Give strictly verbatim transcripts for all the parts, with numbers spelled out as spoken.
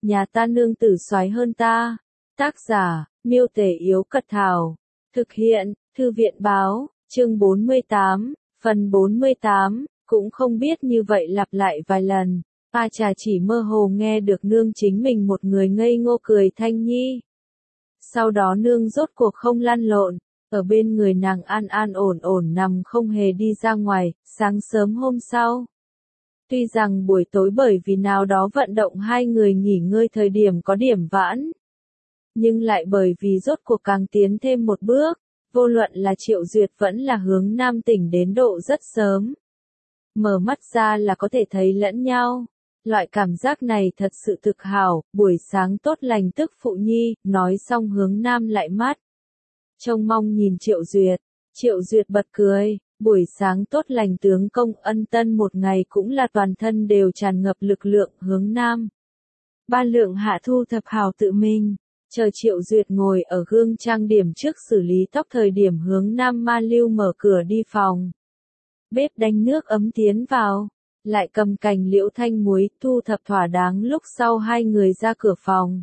nhà ta nương tử soái hơn ta. Tác giả, Miêu Tể Yếu Cật Thảo. Thực hiện, Thư viện Báo, chương bốn mươi tám, phần bốn mươi tám, cũng không biết như vậy lặp lại vài lần. A Trà chỉ mơ hồ nghe được nương chính mình một người ngây ngô cười thanh nhi. Sau đó nương rốt cuộc không lăn lộn, ở bên người nàng an an ổn ổn nằm không hề đi ra ngoài. Sáng sớm hôm sau, tuy rằng buổi tối bởi vì nào đó vận động hai người nghỉ ngơi thời điểm có điểm vãn, nhưng lại bởi vì rốt cuộc càng tiến thêm một bước, vô luận là Triệu Duyệt vẫn là hướng Nam tỉnh đến độ rất sớm. Mở mắt ra là có thể thấy lẫn nhau. Loại cảm giác này thật sự thực hảo, buổi sáng tốt lành tức phụ nhi, nói xong hướng Nam lại mắt. Trông mong nhìn Triệu Duyệt, Triệu Duyệt bật cười, buổi sáng tốt lành tướng công ân tân một ngày cũng là toàn thân đều tràn ngập lực lượng hướng Nam. Ba lượng hạ thu thập hào tự mình, chờ Triệu Duyệt ngồi ở gương trang điểm trước xử lý tóc thời điểm hướng Nam ma lưu mở cửa đi phòng. Bếp đánh nước ấm tiến vào, lại cầm cành liễu thanh muối thu thập thỏa đáng lúc sau hai người ra cửa phòng.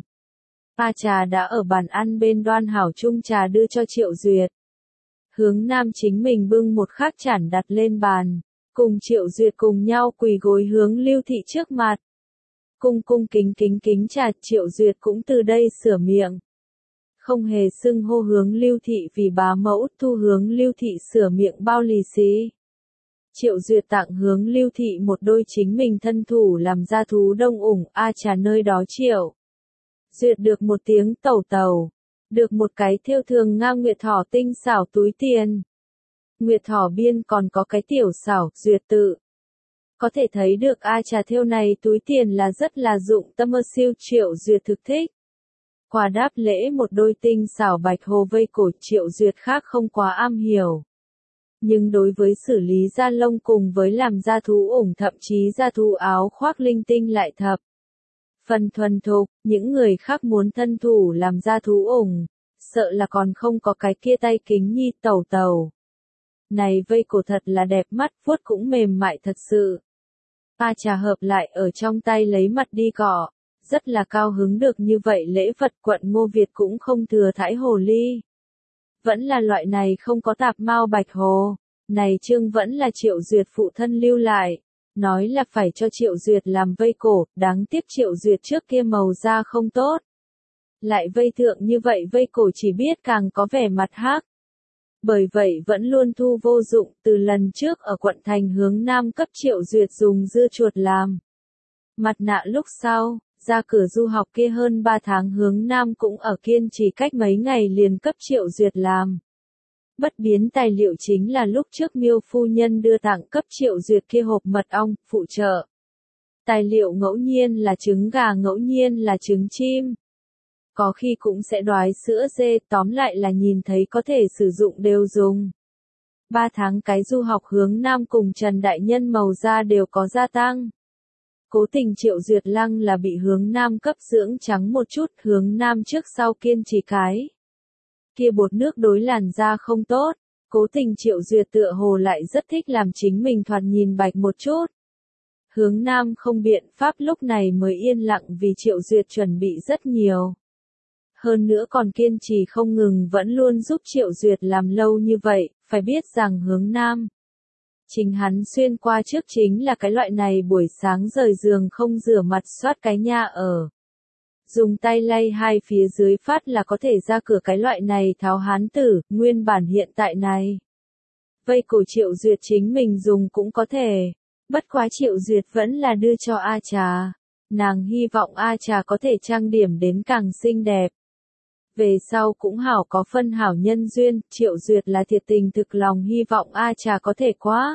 A Trà đã ở bàn ăn bên đoan hảo chung trà đưa cho Triệu Duyệt. Hướng Nam chính mình bưng một khác chản đặt lên bàn, cùng Triệu Duyệt cùng nhau quỳ gối hướng Lưu Thị trước mặt. Cung cung kính kính kính trà, Triệu Duyệt cũng từ đây sửa miệng. Không hề xưng hô hướng Lưu Thị vì bá mẫu, thu hướng Lưu Thị sửa miệng bao lì xì. Triệu Duyệt tặng hướng Lưu Thị một đôi chính mình thân thủ làm ra thú đông ủng. A Trà nơi đó Triệu Duyệt được một tiếng tẩu tẩu, được một cái thêu thường ngang nguyệt thỏ tinh xảo túi tiền. Nguyệt thỏ biên còn có cái tiểu xảo, Duyệt tự. Có thể thấy được A Trà thêu này túi tiền là rất là dụng tâm, siêu Triệu Duyệt thực thích. Quà đáp lễ một đôi tinh xảo bạch hồ vây cổ, Triệu Duyệt khác không quá am hiểu. Nhưng đối với xử lý da lông cùng với làm da thú ủng thậm chí da thú áo khoác linh tinh lại thập phần thuần thục, những người khác muốn thân thủ làm da thú ủng, sợ là còn không có cái kia tay kính nhi tẩu tẩu. Này vây cổ thật là đẹp mắt, vuốt cũng mềm mại thật sự. A Trà hợp lại ở trong tay lấy mặt đi cọ, rất là cao hứng được như vậy lễ vật. Quận Ngô Việt cũng không thừa thãi hồ ly. Vẫn là loại này không có tạp mao bạch hồ, này chương vẫn là Triệu Duyệt phụ thân lưu lại, nói là phải cho Triệu Duyệt làm vây cổ, đáng tiếc Triệu Duyệt trước kia màu da không tốt. Lại vây thượng như vậy vây cổ chỉ biết càng có vẻ mặt hắc. Bởi vậy vẫn luôn thu vô dụng, từ lần trước ở quận thành hướng Nam cấp Triệu Duyệt dùng dưa chuột làm mặt nạ lúc sau, ra cửa du học kia hơn ba tháng hướng Nam cũng ở kiên trì cách mấy ngày liền cấp Triệu Duyệt làm. Bất biến tài liệu chính là lúc trước Miêu phu nhân đưa tặng cấp Triệu Duyệt kia hộp mật ong, phụ trợ. Tài liệu ngẫu nhiên là trứng gà, ngẫu nhiên là trứng chim. Có khi cũng sẽ đoái sữa dê, tóm lại là nhìn thấy có thể sử dụng đều dùng. Ba tháng cái du học hướng Nam cùng Trần Đại Nhân màu da đều có gia tăng. Cố tình Triệu Duyệt lăng là bị hướng Nam cấp dưỡng trắng một chút, hướng Nam trước sau kiên trì cái kia bột nước đối làn da không tốt. Cố tình Triệu Duyệt tựa hồ lại rất thích làm chính mình thoạt nhìn bạch một chút. Hướng Nam không biện pháp lúc này mới yên lặng vì Triệu Duyệt chuẩn bị rất nhiều. Hơn nữa còn kiên trì không ngừng vẫn luôn giúp Triệu Duyệt làm lâu như vậy, phải biết rằng hướng Nam. Chính hắn xuyên qua trước chính là cái loại này buổi sáng rời giường không rửa mặt soát cái nhà ở. Dùng tay lay hai phía dưới phát là có thể ra cửa cái loại này tháo hán tử, nguyên bản hiện tại này. Vây cổ Triệu Duyệt chính mình dùng cũng có thể. Bất quá Triệu Duyệt vẫn là đưa cho A Trà. Nàng hy vọng A Trà có thể trang điểm đến càng xinh đẹp. Về sau cũng hảo có phân hảo nhân duyên, Triệu Duyệt là thiệt tình thực lòng hy vọng A Trà có thể quá.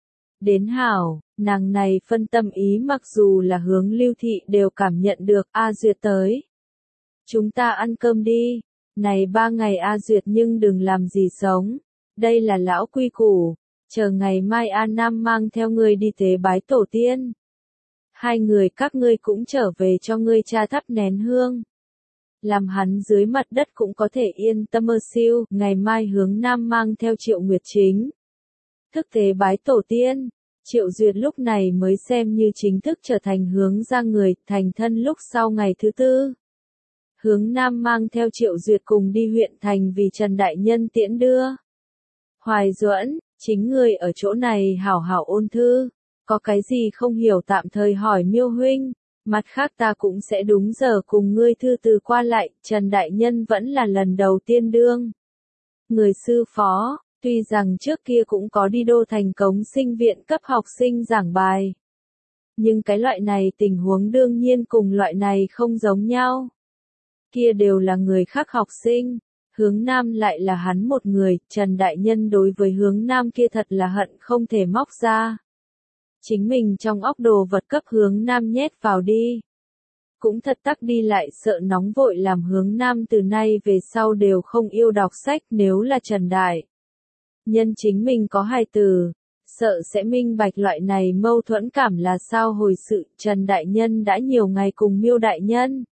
Đến hảo, nàng này phân tâm ý mặc dù là hướng Lưu Thị đều cảm nhận được. A Duyệt tới. Chúng ta ăn cơm đi. Này ba ngày A Duyệt nhưng đừng làm gì sống. Đây là lão quy củ. Chờ ngày mai A Nam mang theo ngươi đi tế bái tổ tiên. Hai người các ngươi cũng trở về cho ngươi cha thắp nén hương. Làm hắn dưới mặt đất cũng có thể yên tâm mơ siêu. Ngày mai hướng Nam mang theo Triệu Nguyệt Chính. Thức tế bái tổ tiên. Triệu Duyệt lúc này mới xem như chính thức trở thành Hướng ra người, thành thân lúc sau ngày thứ tư. Hướng Nam mang theo Triệu Duyệt cùng đi huyện thành vì Trần Đại Nhân tiễn đưa. Hoài Duẫn, chính người ở chỗ này hảo hảo ôn thư, có cái gì không hiểu tạm thời hỏi Miêu huynh, mặt khác ta cũng sẽ đúng giờ cùng ngươi thư từ qua lại, Trần Đại Nhân vẫn là lần đầu tiên đương. Người sư phó, tuy rằng trước kia cũng có đi đô thành cống sinh viện cấp học sinh giảng bài. Nhưng cái loại này tình huống đương nhiên cùng loại này không giống nhau. Kia đều là người khác học sinh, Hướng Nam lại là hắn một người, Trần Đại Nhân đối với Hướng Nam kia thật là hận không thể móc ra. Chính mình trong óc đồ vật cấp Hướng Nam nhét vào đi. Cũng thật tắc đi lại sợ nóng vội làm Hướng Nam từ nay về sau đều không yêu đọc sách nếu là Trần Đại Nhân chính mình có hài từ, sợ sẽ minh bạch loại này mâu thuẫn cảm là sao hồi sự. Trần Đại Nhân đã nhiều ngày cùng Miêu Đại Nhân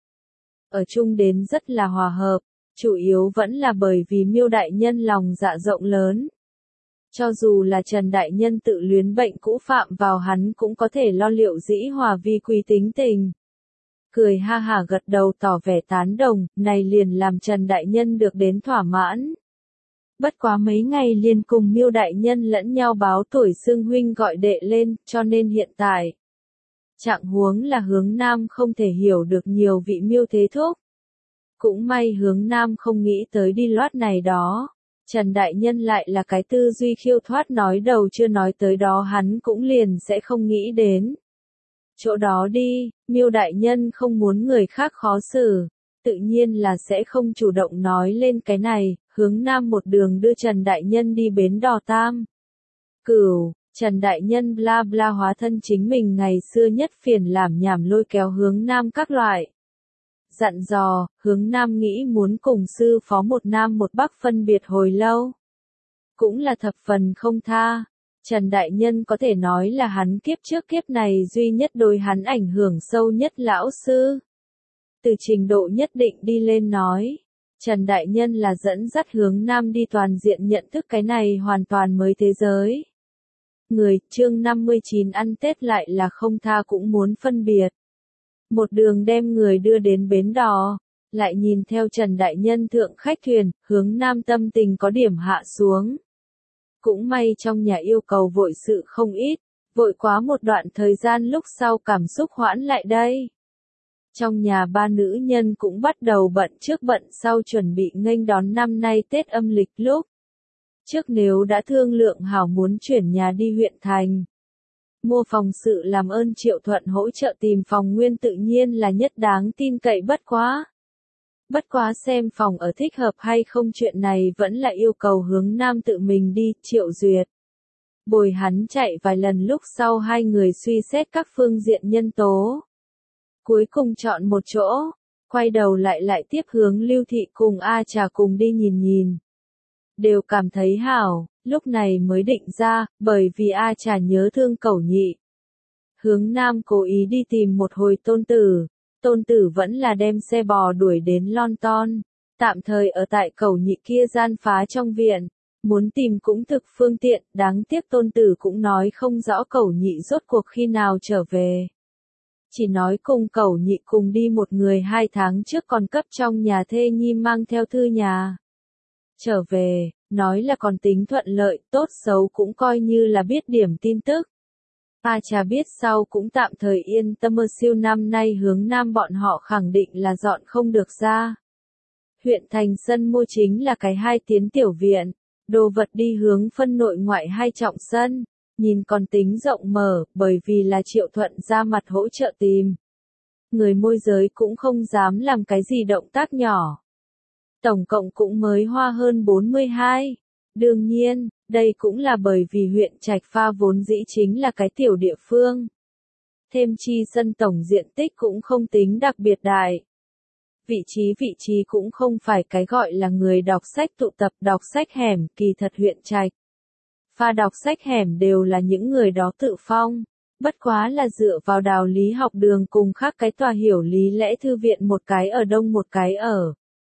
ở chung đến rất là hòa hợp, chủ yếu vẫn là bởi vì Miêu Đại Nhân lòng dạ rộng lớn. Cho dù là Trần Đại Nhân tự luyến bệnh cũ phạm vào hắn cũng có thể lo liệu dĩ hòa vi quý tính tình. Cười ha hả gật đầu tỏ vẻ tán đồng, này liền làm Trần Đại Nhân được đến thỏa mãn. Bất quá mấy ngày liền cùng Miêu Đại Nhân lẫn nhau báo tuổi xưng huynh gọi đệ lên, cho nên hiện tại trạng huống là Hướng Nam không thể hiểu được nhiều vị Miêu thế thúc. Cũng may Hướng Nam không nghĩ tới đi loát này đó. Trần Đại Nhân lại là cái tư duy khiêu thoát nói đầu chưa nói tới đó hắn cũng liền sẽ không nghĩ đến. Chỗ đó đi, Miêu Đại Nhân không muốn người khác khó xử, tự nhiên là sẽ không chủ động nói lên cái này. Hướng Nam một đường đưa Trần Đại Nhân đi bến đò Tam Cửu, Trần Đại Nhân bla bla hóa thân chính mình ngày xưa nhất phiền làm nhảm lôi kéo Hướng Nam các loại. Dặn dò, Hướng Nam nghĩ muốn cùng sư phó một nam một bắc phân biệt hồi lâu. Cũng là thập phần không tha. Trần Đại Nhân có thể nói là hắn kiếp trước kiếp này duy nhất đối hắn ảnh hưởng sâu nhất lão sư. Từ trình độ nhất định đi lên nói, Trần Đại Nhân là dẫn dắt Hướng Nam đi toàn diện nhận thức cái này hoàn toàn mới thế giới. Người, chương năm mươi chín ăn Tết lại là không tha cũng muốn phân biệt. Một đường đem người đưa đến bến đò, lại nhìn theo Trần Đại Nhân thượng khách thuyền, Hướng Nam tâm tình có điểm hạ xuống. Cũng may trong nhà yêu cầu vội sự không ít, vội quá một đoạn thời gian lúc sau cảm xúc hoãn lại đây. Trong nhà ba nữ nhân cũng bắt đầu bận trước bận sau chuẩn bị nghênh đón năm nay Tết âm lịch lúc. Trước nếu đã thương lượng hảo muốn chuyển nhà đi huyện thành. Mua phòng sự làm ơn Triệu Thuận hỗ trợ tìm phòng nguyên tự nhiên là nhất đáng tin cậy bất quá. Bất quá xem phòng ở thích hợp hay không chuyện này vẫn là yêu cầu Hướng Nam tự mình đi, Triệu Duyệt. Bồi hắn chạy vài lần lúc sau hai người suy xét các phương diện nhân tố. Cuối cùng chọn một chỗ, quay đầu lại lại tiếp hướng Lưu Thị cùng A Trà cùng đi nhìn nhìn. Đều cảm thấy hảo, lúc này mới định ra, bởi vì A Trà nhớ thương Cẩu Nhị. Hướng Nam cố ý đi tìm một hồi tôn tử, tôn tử vẫn là đem xe bò đuổi đến Lon Ton, tạm thời ở tại Cẩu Nhị kia gian phá trong viện, muốn tìm cũng thực phương tiện, đáng tiếc tôn tử cũng nói không rõ Cẩu Nhị rốt cuộc khi nào trở về. Chỉ nói cùng Cẩu Nhị cùng đi một người hai tháng trước còn cấp trong nhà thê nhi mang theo thư nhà. Trở về, nói là còn tính thuận lợi, tốt xấu cũng coi như là biết điểm tin tức. A Trà biết sau cũng tạm thời yên tâm mơ siêu năm nay Hướng Nam bọn họ khẳng định là dọn không được ra. Huyện thành sân mua chính là cái hai tiến tiểu viện, đồ vật đi hướng phân nội ngoại hai trọng sân, nhìn còn tính rộng mở, bởi vì là Triệu Thuận ra mặt hỗ trợ tìm. Người môi giới cũng không dám làm cái gì động tác nhỏ. Tổng cộng cũng mới hoa hơn bốn mươi hai. Đương nhiên, đây cũng là bởi vì huyện Trạch Pha vốn dĩ chính là cái tiểu địa phương. Thêm chi sân tổng diện tích cũng không tính đặc biệt đại. Vị trí vị trí cũng không phải cái gọi là người đọc sách tụ tập đọc sách hẻm, kỳ thật huyện Trạch Pha đọc sách hẻm đều là những người đó tự phong. Bất quá là dựa vào đào lý học đường cùng khác cái tòa hiểu lý lẽ thư viện một cái ở đông một cái ở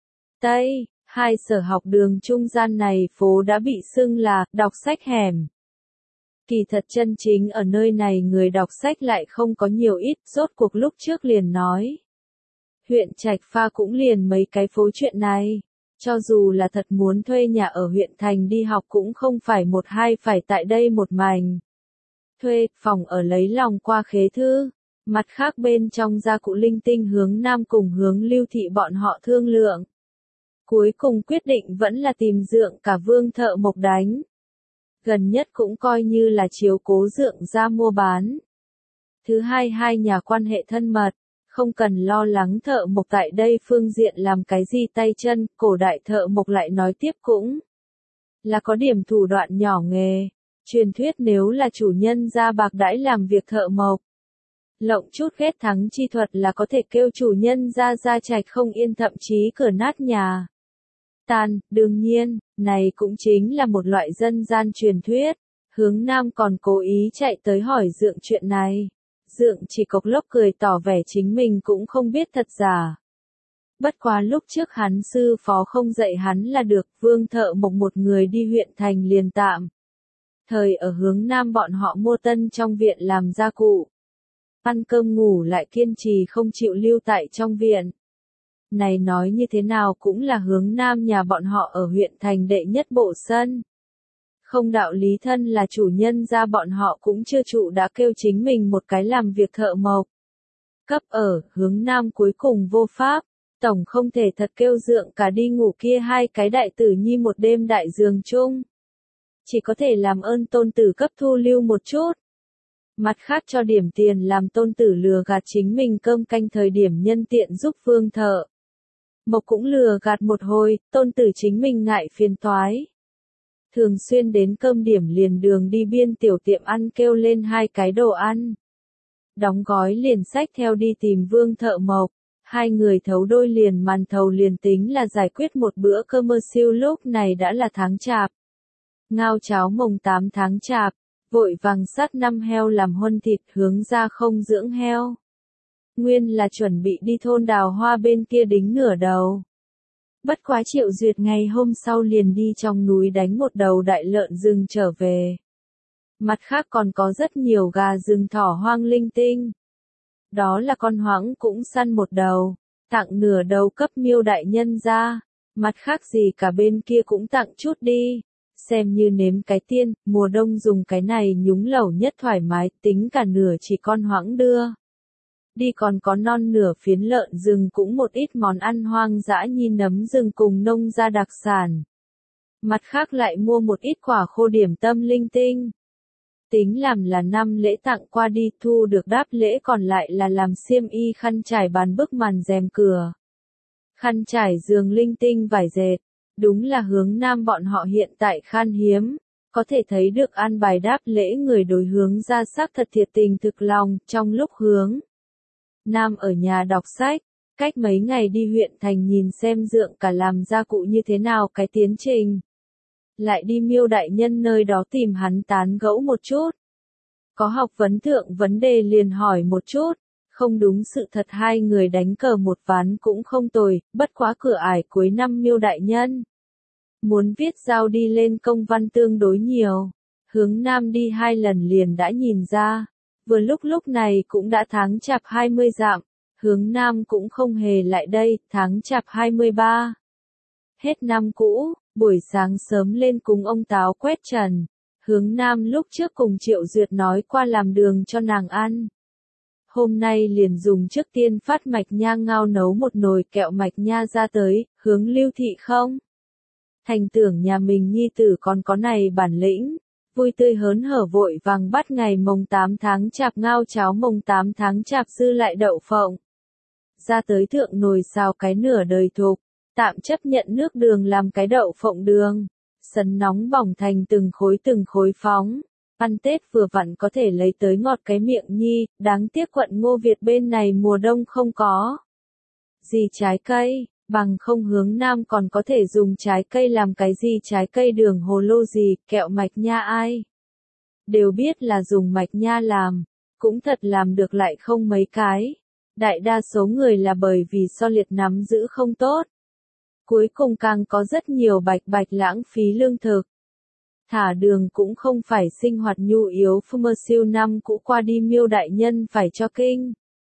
Tây. Hai sở học đường trung gian này phố đã bị xưng là đọc sách hẻm. Kỳ thật chân chính ở nơi này người đọc sách lại không có nhiều ít, rốt cuộc lúc trước liền nói. Huyện Trạch Pha cũng liền mấy cái phố chuyện này. Cho dù là thật muốn thuê nhà ở huyện thành đi học cũng không phải một hai phải tại đây một mảnh. Thuê, phòng ở lấy lòng qua khế thư. Mặt khác bên trong gia cụ linh tinh hướng nam cùng hướng lưu thị bọn họ thương lượng. Cuối cùng quyết định vẫn là tìm dượng cả Vương Thợ Mộc đánh. Gần nhất cũng coi như là chiếu cố dượng ra mua bán. Thứ hai hai nhà quan hệ thân mật, không cần lo lắng Thợ Mộc tại đây phương diện làm cái gì tay chân, cổ đại Thợ Mộc lại nói tiếp cũng là có điểm thủ đoạn nhỏ nghề. Truyền thuyết nếu là chủ nhân ra bạc đãi làm việc thợ mộc, lộng chút ghét thắng chi thuật là có thể kêu chủ nhân ra ra trạch không yên, thậm chí cửa nát nhà tan. Đương nhiên, này cũng chính là một loại dân gian truyền thuyết. Hướng Nam còn cố ý chạy tới hỏi dượng chuyện này. Dượng chỉ cộc lốc cười tỏ vẻ chính mình cũng không biết thật giả. Bất quá lúc trước hắn sư phó không dạy hắn là được, Vương Thợ Mộc một người đi huyện thành liền tạm. Thời ở hướng Nam bọn họ mua tân trong viện làm gia cụ. Ăn cơm ngủ lại kiên trì không chịu lưu tại trong viện. Này nói như thế nào cũng là hướng Nam nhà bọn họ ở huyện thành đệ nhất bộ sân. Không đạo lý thân là chủ nhân ra bọn họ cũng chưa trụ đã kêu chính mình một cái làm việc thợ mộc. Cấp ở, hướng Nam cuối cùng vô pháp, tổng không thể thật kêu dượng cả đi ngủ kia hai cái đại tử nhi một đêm đại giường chung. Chỉ có thể làm ơn tôn tử cấp thu lưu một chút. Mặt khác cho điểm tiền làm tôn tử lừa gạt chính mình cơm canh thời điểm nhân tiện giúp Vương Thợ Mộc cũng lừa gạt một hồi, tôn tử chính mình ngại phiền toái. Thường xuyên đến cơm điểm liền đường đi biên tiểu tiệm ăn kêu lên hai cái đồ ăn. Đóng gói liền xách theo đi tìm Vương Thợ Mộc, hai người thấu đôi liền màn thầu liền tính là giải quyết một bữa cơm mơ siêu. Lúc này đã là tháng chạp. Ngao cháo mồng tám tháng chạp, vội vàng sát năm heo làm huân thịt hướng ra không dưỡng heo. Nguyên là chuẩn bị đi thôn Đào Hoa bên kia đính nửa đầu. Bất quá Triệu Duyệt ngày hôm sau liền đi trong núi đánh một đầu đại lợn rừng trở về. Mặt khác còn có rất nhiều gà rừng thỏ hoang linh tinh. Đó là con hoãng cũng săn một đầu, tặng nửa đầu cấp Miêu đại nhân ra. Mặt khác gì cả bên kia cũng tặng chút đi. Xem như nếm cái tiên, mùa đông dùng cái này nhúng lẩu nhất thoải mái, tính cả nửa chỉ con hoãng đưa. Đi còn có non nửa phiến lợn rừng cũng một ít món ăn hoang dã như nấm rừng cùng nông gia đặc sản. Mặt khác lại mua một ít quả khô điểm tâm linh tinh. Tính làm là năm lễ tặng qua đi, thu được đáp lễ còn lại là làm xiêm y khăn trải bàn bức màn rèm cửa. Khăn trải giường linh tinh vải dệt. Đúng là hướng Nam bọn họ hiện tại khan hiếm, có thể thấy được an bài đáp lễ người đối hướng ra sắc thật thiệt tình thực lòng. Trong lúc hướng Nam ở nhà đọc sách, cách mấy ngày đi huyện thành nhìn xem dượng cả làm gia cụ như thế nào cái tiến trình. Lại đi Miêu đại nhân nơi đó tìm hắn tán gẫu một chút. Có học vấn thượng vấn đề liền hỏi một chút. Không đúng sự thật hai người đánh cờ một ván cũng không tồi, bất quá cửa ải cuối năm Miêu đại nhân. Muốn viết giao đi lên công văn tương đối nhiều. Hướng Nam đi hai lần liền đã nhìn ra. Vừa lúc lúc này cũng đã tháng chạp hai mươi dặm. Hướng Nam cũng không hề lại đây, tháng chạp hai mươi ba. Hết năm cũ, buổi sáng sớm lên cùng ông Táo quét trần. Hướng Nam lúc trước cùng Triệu Duyệt nói qua làm đường cho nàng ăn. Hôm nay liền dùng trước tiên phát mạch nha ngao nấu một nồi kẹo mạch nha ra tới, hướng Lưu thị không? Thành tưởng nhà mình nhi tử còn có này bản lĩnh, vui tươi hớn hở vội vàng bắt ngày mồng tám tháng chạp ngao cháo mồng tám tháng chạp dư lại đậu phộng. Ra tới thượng nồi xào cái nửa đời thục, tạm chấp nhận nước đường làm cái đậu phộng đường, sấn nóng bỏng thành từng khối từng khối phóng. Ăn Tết vừa vặn có thể lấy tới ngọt cái miệng nhi, đáng tiếc quận Ngô Việt bên này mùa đông không có gì trái cây, bằng không hướng Nam còn có thể dùng trái cây làm cái gì trái cây đường hồ lô gì, kẹo mạch nha ai. Đều biết là dùng mạch nha làm, cũng thật làm được lại không mấy cái. Đại đa số người là bởi vì so liệt nắm giữ không tốt. Cuối cùng càng có rất nhiều bạch bạch lãng phí lương thực. Thả đường cũng không phải sinh hoạt nhu yếu phơ mơ siêu năm cũ qua đi Miêu đại nhân phải cho kinh.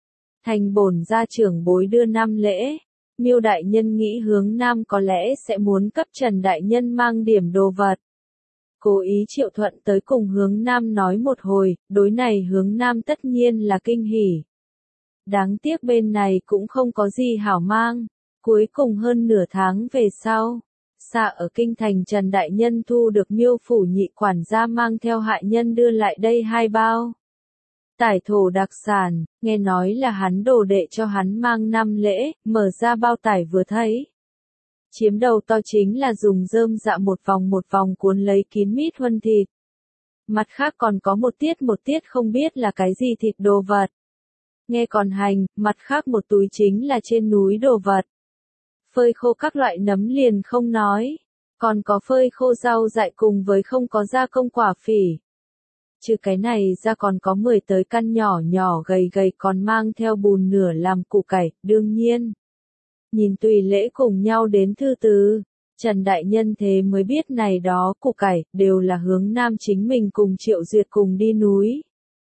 Thành bổn gia trưởng bối đưa năm lễ. Miêu đại nhân nghĩ Hướng Nam có lẽ sẽ muốn cấp Trần đại nhân mang điểm đồ vật. Cố ý Triệu Thuận tới cùng Hướng Nam nói một hồi, đối này Hướng Nam tất nhiên là kinh hỉ. Đáng tiếc bên này cũng không có gì hảo mang. Cuối cùng hơn nửa tháng về sau, xa ở kinh thành Trần đại nhân thu được Miêu phủ nhị quản gia mang theo hạ nhân đưa lại đây hai bao tải thổ đặc sản, nghe nói là hắn đồ đệ cho hắn mang năm lễ, mở ra bao tải vừa thấy. Chiếm đầu to chính là dùng rơm dạ một vòng một vòng cuốn lấy kín mít huân thịt. Mặt khác còn có một tiết một tiết không biết là cái gì thịt đồ vật. Nghe còn hành, mặt khác một túi chính là trên núi đồ vật. Phơi khô các loại nấm liền không nói, còn có phơi khô rau dại cùng với không có gia công quả phỉ. Trừ cái này ra còn có mười tới căn nhỏ nhỏ gầy gầy còn mang theo bùn nửa làm củ cải, đương nhiên. Nhìn tùy lễ cùng nhau đến thư tứ, Trần đại nhân thế mới biết này đó củ cải, đều là Hướng Nam chính mình cùng Triệu Duyệt cùng đi núi.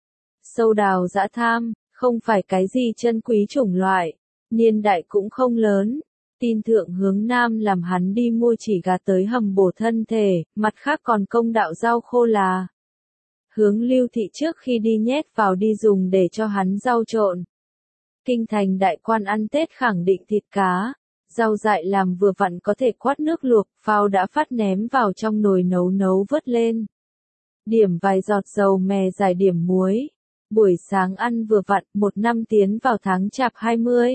Sâu đào dã tham, không phải cái gì chân quý chủng loại, niên đại cũng không lớn. Tin thượng Hướng Nam làm hắn đi mua chỉ gà tới hầm bổ thân thể, mặt khác còn công đạo rau khô là. Hướng Lưu thị trước khi đi nhét vào đi dùng để cho hắn rau trộn. Kinh thành đại quan ăn Tết khẳng định thịt cá, rau dại làm vừa vặn có thể quát nước luộc, phao đã phát ném vào trong nồi nấu nấu vớt lên. Điểm vài giọt dầu mè giải điểm muối. Buổi sáng ăn vừa vặn, một năm tiến vào tháng chạp hai mươi.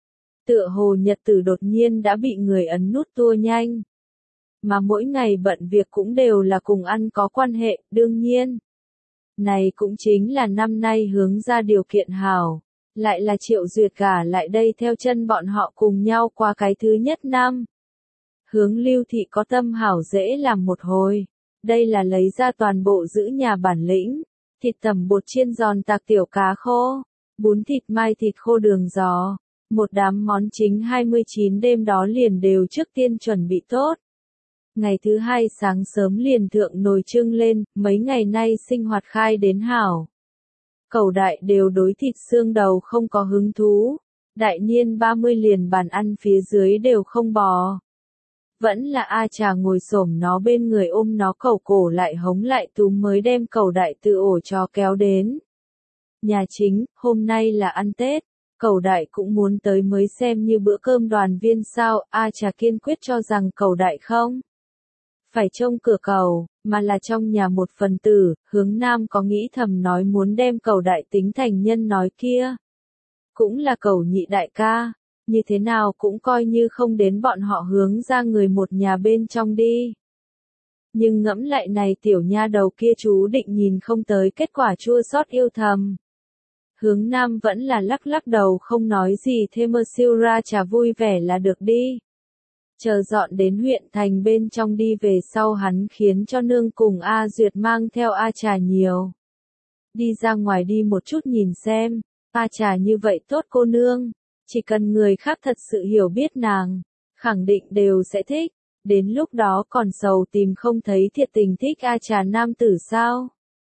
Tựa hồ nhật tử đột nhiên đã bị người ấn nút tua nhanh. Mà mỗi ngày bận việc cũng đều là cùng ăn có quan hệ, đương nhiên. Này cũng chính là năm nay Hướng ra điều kiện hảo. Lại là Triệu Duyệt gả lại đây theo chân bọn họ cùng nhau qua cái thứ nhất năm. Hướng Lưu thị có tâm hảo dễ làm một hồi. Đây là lấy ra toàn bộ giữ nhà bản lĩnh. Thịt tẩm bột chiên giòn tạc tiểu cá khô. Bún thịt mai thịt khô đường giò. Một đám món chính hai mươi chín đêm đó liền đều trước tiên chuẩn bị tốt. Ngày thứ hai sáng sớm liền thượng nồi trưng lên, mấy ngày nay sinh hoạt khai đến hảo. Cẩu đại đều đối thịt xương đầu không có hứng thú. Đại niên ba mươi liền bàn ăn phía dưới đều không bò. Vẫn là A Trà ngồi xổm nó bên người ôm nó cẩu cổ lại hống lại túm mới đem cẩu đại từ ổ cho kéo đến. Nhà chính, hôm nay là ăn Tết. Cẩu đại cũng muốn tới mới xem như bữa cơm đoàn viên sao, A Trà kiên quyết cho rằng cẩu đại không phải trông cửa cầu, mà là trong nhà một phần tử. Hướng Nam có nghĩ thầm nói muốn đem cẩu đại tính thành nhân nói kia. Cũng là cẩu nhị đại ca, như thế nào cũng coi như không đến bọn họ Hướng ra người một nhà bên trong đi. Nhưng ngẫm lại này tiểu nha đầu kia chú định nhìn không tới kết quả chua xót yêu thầm. Hướng Nam vẫn là lắc lắc đầu không nói gì thêm mơ siêu ra trà vui vẻ là được đi. Chờ dọn đến huyện thành bên trong đi về sau hắn khiến cho nương cùng A Duyệt mang theo A Trà nhiều. Đi ra ngoài đi một chút nhìn xem, A Trà như vậy tốt cô nương, chỉ cần người khác thật sự hiểu biết nàng, khẳng định đều sẽ thích, đến lúc đó còn sầu tìm không thấy thiệt tình thích A Trà nam tử sao.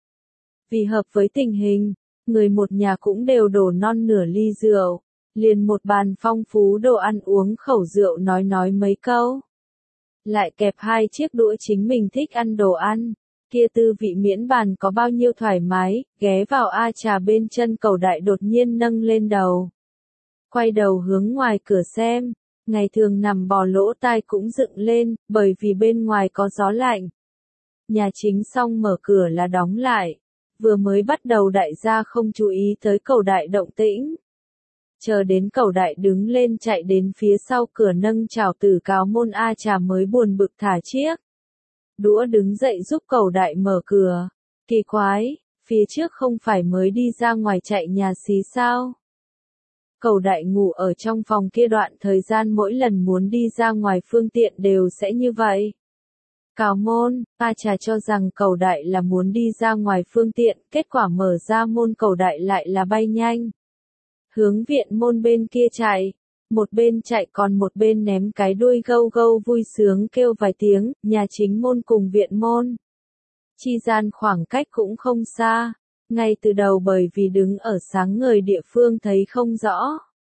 Vì hợp với tình hình, người một nhà cũng đều đổ non nửa ly rượu. Liền một bàn phong phú đồ ăn uống khẩu rượu nói nói mấy câu. Lại kẹp hai chiếc đũa chính mình thích ăn đồ ăn. Kia tư vị miễn bàn có bao nhiêu thoải mái, ghé vào A Trà bên chân cẩu đại đột nhiên nâng lên đầu. Quay đầu hướng ngoài cửa xem, ngày thường nằm bò lỗ tai cũng dựng lên, bởi vì bên ngoài có gió lạnh. Nhà chính xong mở cửa là đóng lại. Vừa mới bắt đầu đại gia không chú ý tới cẩu đại động tĩnh. Chờ đến cẩu đại đứng lên chạy đến phía sau cửa nâng chào từ cáo môn A Trà mới buồn bực thả chiếc đũa đứng dậy giúp cẩu đại mở cửa. Kỳ quái, phía trước không phải mới đi ra ngoài chạy nhà xí sao? Cẩu đại ngủ ở trong phòng kia đoạn thời gian mỗi lần muốn đi ra ngoài phương tiện đều sẽ như vậy. Cáo môn, A Trà cho rằng cẩu đại là muốn đi ra ngoài phương tiện, kết quả mở ra môn cẩu đại lại là bay nhanh. Hướng viện môn bên kia chạy, một bên chạy còn một bên ném cái đuôi gâu gâu vui sướng kêu vài tiếng, nhà chính môn cùng viện môn. chi gian khoảng cách cũng không xa. Ngay từ đầu bởi vì đứng ở sáng ngời địa phương thấy không rõ.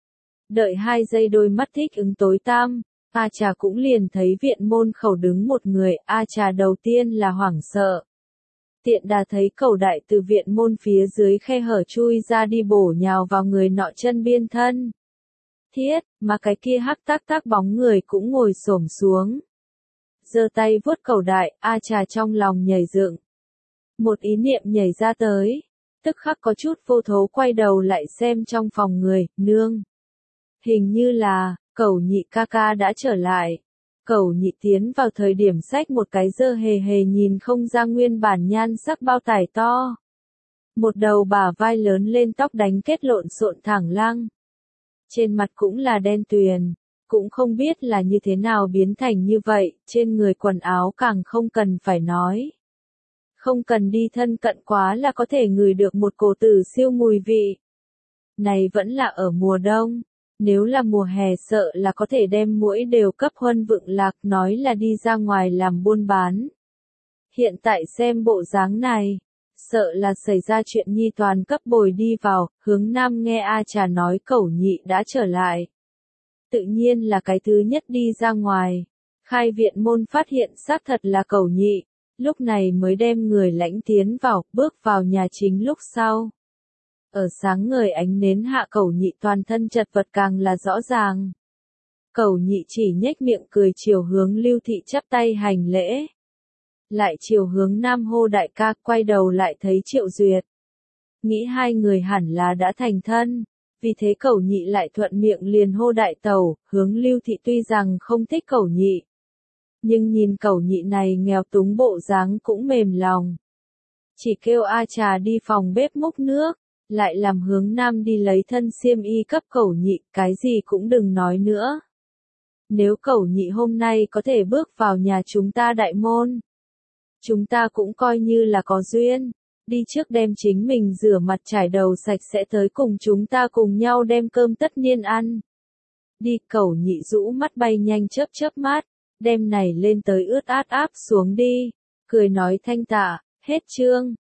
Đợi hai giây đôi mắt thích ứng tối tăm, A Trà cũng liền thấy viện môn khẩu đứng một người, A Trà đầu tiên là hoảng sợ. Tiện đà thấy Cẩu Đại từ viện môn phía dưới khe hở chui ra đi bổ nhào vào người nọ chân biên thân. Thiết, mà cái kia hắc tác tác bóng người cũng ngồi xổm xuống. Giơ tay vuốt Cẩu Đại, A Trà trong lòng nhảy dựng. Một ý niệm nhảy ra tới, tức khắc có chút vô thố quay đầu lại xem trong phòng người, nương. Hình như là, Cẩu Nhị ca ca đã trở lại. Cẩu Nhị tiến vào thời điểm xách một cái dơ hề hề nhìn không ra nguyên bản nhan sắc bao tải to. Một đầu bả vai lớn lên tóc đánh kết lộn xộn thẳng lăng. Trên mặt cũng là đen tuyền, cũng không biết là như thế nào biến thành như vậy, trên người quần áo càng không cần phải nói. Không cần đi thân cận quá là có thể ngửi được một cổ tử siêu mùi vị. Này vẫn là ở mùa đông. Nếu là mùa hè sợ là có thể đem muỗi đều cấp huân vựng lạc, nói là đi ra ngoài làm buôn bán. Hiện tại xem bộ dáng này, sợ là xảy ra chuyện nhi toàn cấp bồi đi vào, hướng nam nghe A Trà nói Cẩu Nhị đã trở lại. Tự nhiên là cái thứ nhất đi ra ngoài, khai viện môn phát hiện xác thật là Cẩu Nhị, lúc này mới đem người lãnh tiến vào, bước vào nhà chính lúc sau. Ở sáng ngời ánh nến hạ Cẩu Nhị toàn thân chật vật càng là rõ ràng. Cẩu Nhị chỉ nhếch miệng cười chiều hướng Lưu Thị chắp tay hành lễ. Lại chiều hướng Nam hô đại ca, quay đầu lại thấy Triệu Duyệt. Nghĩ hai người hẳn là đã thành thân, vì thế Cẩu Nhị lại thuận miệng liền hô đại tẩu, hướng Lưu Thị tuy rằng không thích Cẩu Nhị. Nhưng nhìn Cẩu Nhị này nghèo túng bộ dáng cũng mềm lòng. Chỉ kêu A Trà đi phòng bếp múc nước. Lại làm hướng nam đi lấy thân xiêm y cấp Cẩu Nhị, cái gì cũng đừng nói nữa. Nếu Cẩu Nhị hôm nay có thể bước vào nhà chúng ta đại môn, chúng ta cũng coi như là có duyên, đi trước đem chính mình rửa mặt trải đầu sạch sẽ tới cùng chúng ta cùng nhau đem cơm tất niên ăn. Đi, Cẩu Nhị rũ mắt bay nhanh chớp chớp mắt, đem này lên tới ướt át áp xuống đi, cười nói thanh tạ, hết chương.